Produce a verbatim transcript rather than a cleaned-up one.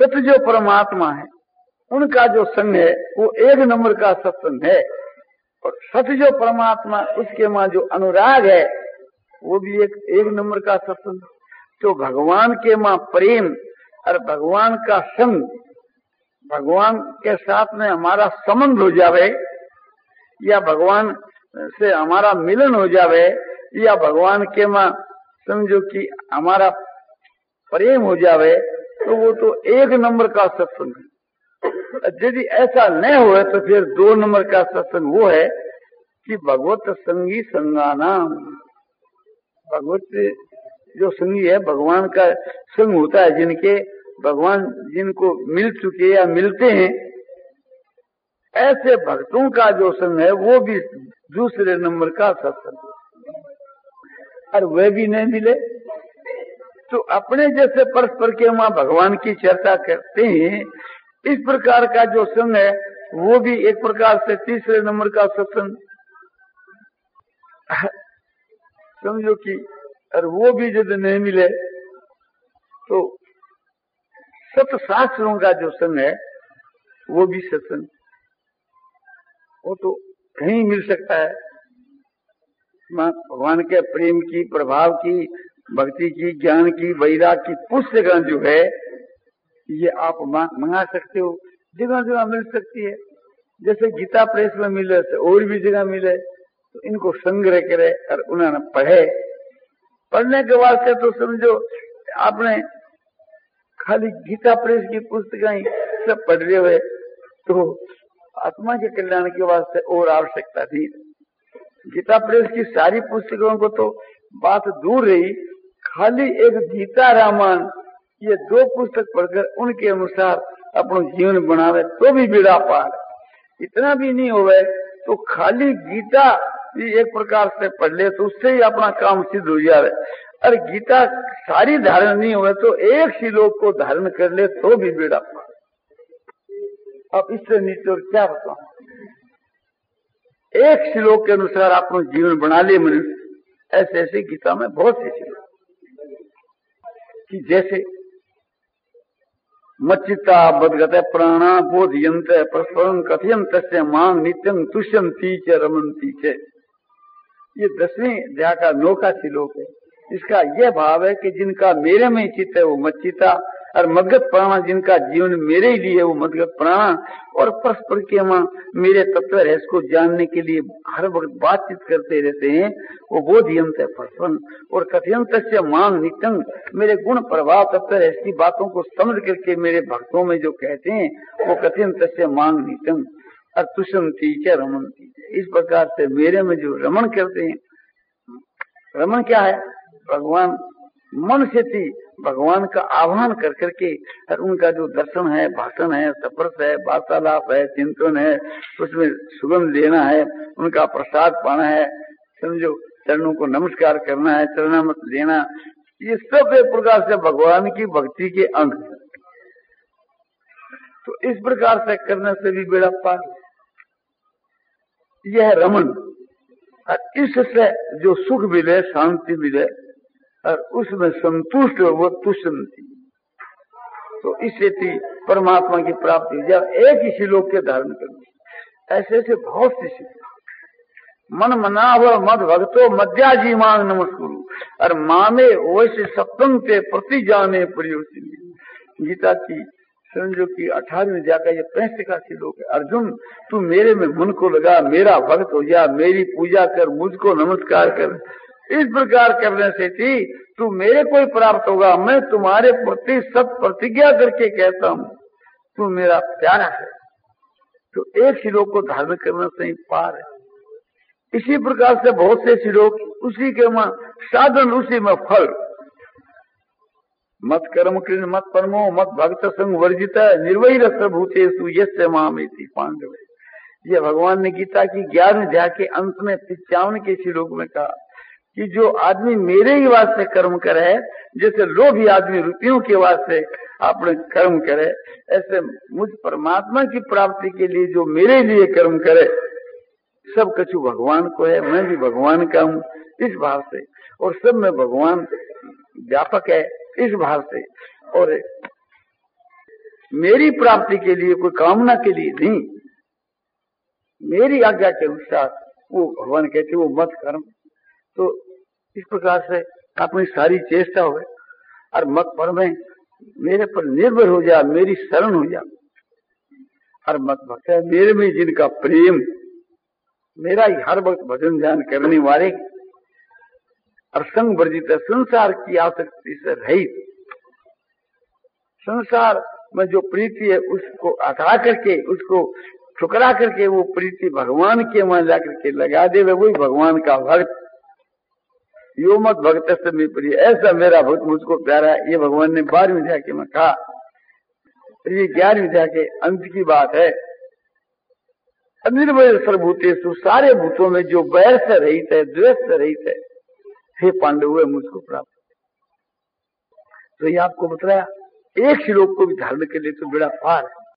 सत्य जो परमात्मा है उनका जो संग है वो एक नंबर का सत्संग है, और सत्य जो परमात्मा उसके मां जो अनुराग है वो भी एक एक नंबर का सत्संग। तो भगवान के मां प्रेम और भगवान का संग, भगवान के साथ में हमारा संबंध हो जावे, या भगवान से हमारा मिलन हो जावे, या भगवान के मां समझो कि हमारा प्रेम हो जावे, तो वो तो एक नंबर का सत्संग है। यदि ऐसा न हो तो फिर दो नंबर का सत्संग वो है कि भगवत संगी संगाना, भगवत जो संगी है भगवान का संग होता है, जिनके भगवान जिनको मिल चुके या मिलते हैं, ऐसे भक्तों का जो संग है वो भी दूसरे नंबर का सत्संग। और वे भी नहीं मिले तो अपने जैसे परस्पर के वहां भगवान की चर्चा करते हैं, इस प्रकार का जो संग है वो भी एक प्रकार से तीसरे नंबर का सत्संग समझो कि, और वो भी यदि नहीं मिले तो सत शास्त्रों का जो संग है वो भी सत्संग, वो तो कहीं मिल सकता है। भगवान के प्रेम की, प्रभाव की, भक्ति की, ज्ञान की, वैराग की पुस्तकें जो है ये आप मंगा सकते हो, जगह जगह मिल सकती है। जैसे गीता प्रेस में मिले तो और भी जगह मिले, तो इनको संग्रह करे और उन्होंने पढ़े। पढ़ने के बाद से तो समझो आपने खाली गीता प्रेस की पुस्तकें सब पढ़ रहे हुए तो आत्मा के कल्याण के वास्ते और आवश्यकता थी। गीता प्रेस की सारी पुस्तकों को तो बात दूर रही, खाली एक गीता रामायण ये दो पुस्तक पढ़कर उनके अनुसार अपना जीवन बनावे तो भी बेड़ा पार। इतना भी नहीं होवे तो खाली गीता भी एक प्रकार से पढ़ ले तो उससे ही अपना काम सिद्ध हो जाए। और गीता सारी धारण नहीं हुए तो एक श्लोक को धारण कर ले तो भी बेड़ा पार। अब इससे नीचे क्या बताऊं, एक श्लोक के अनुसार अपना जीवन बना ले मनुष्य। ऐसे ऐसे गीता में बहुत से श्लोक कि जैसे मच्चिता बदगत प्राणा बोधयंत परस्परम कथयंत से मांग नित्यम तुष्यंती च रमंती च। ये दसवीं अध्याय का नौका श्लोक है। इसका यह भाव है कि जिनका मेरे में चित्त है वो मच्चिता, और मदगत प्राणा जिनका जीवन मेरे ही लिए वो मदगत प्राणा, और परस्पर के मां मेरे तत्व है इसको जानने के लिए हर वक्त बातचीत करते रहते हैं, वो बोधयंत है परस्पर और कथयंत से मांग नित्यं, मेरे गुण प्रभाव तत्व है इसकी बातों को समझ करके मेरे भक्तों में जो कहते हैं वो कथयंत से मांग नित्यं और तुष्यंती च रमन्ति। इस प्रकार से मेरे में जो रमण करते हैं, रमण क्या है, भगवान मन से थी भगवान का आह्वान कर करके, और उनका जो दर्शन है, भाषण है, स्पर्श है, वार्तालाप है, चिंतन है, उसमें सुगंध लेना है, उनका प्रसाद पाना है, समझो चरणों को नमस्कार करना है, चरणामृत लेना, ये सब एक प्रकार से भगवान की भक्ति के अंग। तो इस प्रकार से करने से भी बेड़ा पार। यह रमन, और इससे जो सुख मिले, शांति मिले और उसमें संतुष्ट हो वो तुष्यंती। तो इससे थी परमात्मा की प्राप्ति जब एक ही श्लोक के धारण करने। ऐसे ऐसे बहुत सी श्लोक। मन मनाव मद भक्तो मध्याजी मांग नमस्कुरु और मामे वैसे सप्तम के प्रति जाने प्रयोजन। गीता की समझो की अठारहवीं जाकर ये पैंसठ का श्लोक है। अर्जुन तू मेरे में मन को लगा, मेरा भक्त हो जा, मेरी पूजा कर, मुझको नमस्कार कर। इस प्रकार करने से थी तू मेरे को ही प्राप्त होगा। मैं तुम्हारे प्रति सत प्रतिज्ञा करके कहता हूँ तू मेरा प्यारा है। तो एक श्लोक को धारण करने से ही पार है। इसी प्रकार से बहुत से श्लोक उसी के में साधन, उसी में फल। मत कर्म कृष्ण मत परमो मत भक्त संग वर्जित निर्वैर सर्वभूतेषु यस्य मामेति पांडव। ये भगवान ने गीता की ग्यारहवीं अध्याय के अंत में पिचावन के श्लोक में कहा कि जो आदमी मेरे ही वास्ते कर्म करे, जैसे लोभी आदमी रुपयों के वास्ते अपने कर्म करे, ऐसे मुझ परमात्मा की प्राप्ति के लिए जो मेरे लिए कर्म करे, सब कछु भगवान को है, मैं भी भगवान का हूँ इस भाव से, और सब में भगवान व्यापक है इस भाव से। और मेरी प्राप्ति के लिए, कोई कामना के लिए नहीं, मेरी आज्ञा के अनुसार वो भगवान कहते वो मत कर्म। तो इस प्रकार से अपनी सारी चेष्टा हो और मत पर में मेरे पर निर्भर हो जा, मेरी शरण हो जा। और मत भक्त है मेरे में जिनका प्रेम, मेरा ही हर वक्त भजन ध्यान करने वाले और संग वर्जित, संसार की आसक्ति से रहित, संसार में जो प्रीति है उसको हटा करके, उसको ठुकरा करके वो प्रीति भगवान के वहां जाकर के लगा दे, वही भगवान का भक्त। यो मत भक्त से मैं प्रिय, ऐसा मेरा भक्त मुझको प्यारा है। ये भगवान ने बारहवीं अध्याय के में कहा। ये ग्यारहवीं अध्याय के अंत की बात है। अनिर्वय सर्वभूतेषु, सारे भूतों में जो बैर से रहित है, द्वेष से रहित है, हे पांडव है मुझको प्राप्त। तो ये आपको बताया, एक श्लोक को भी धारण कर ले तो बड़ा पार है।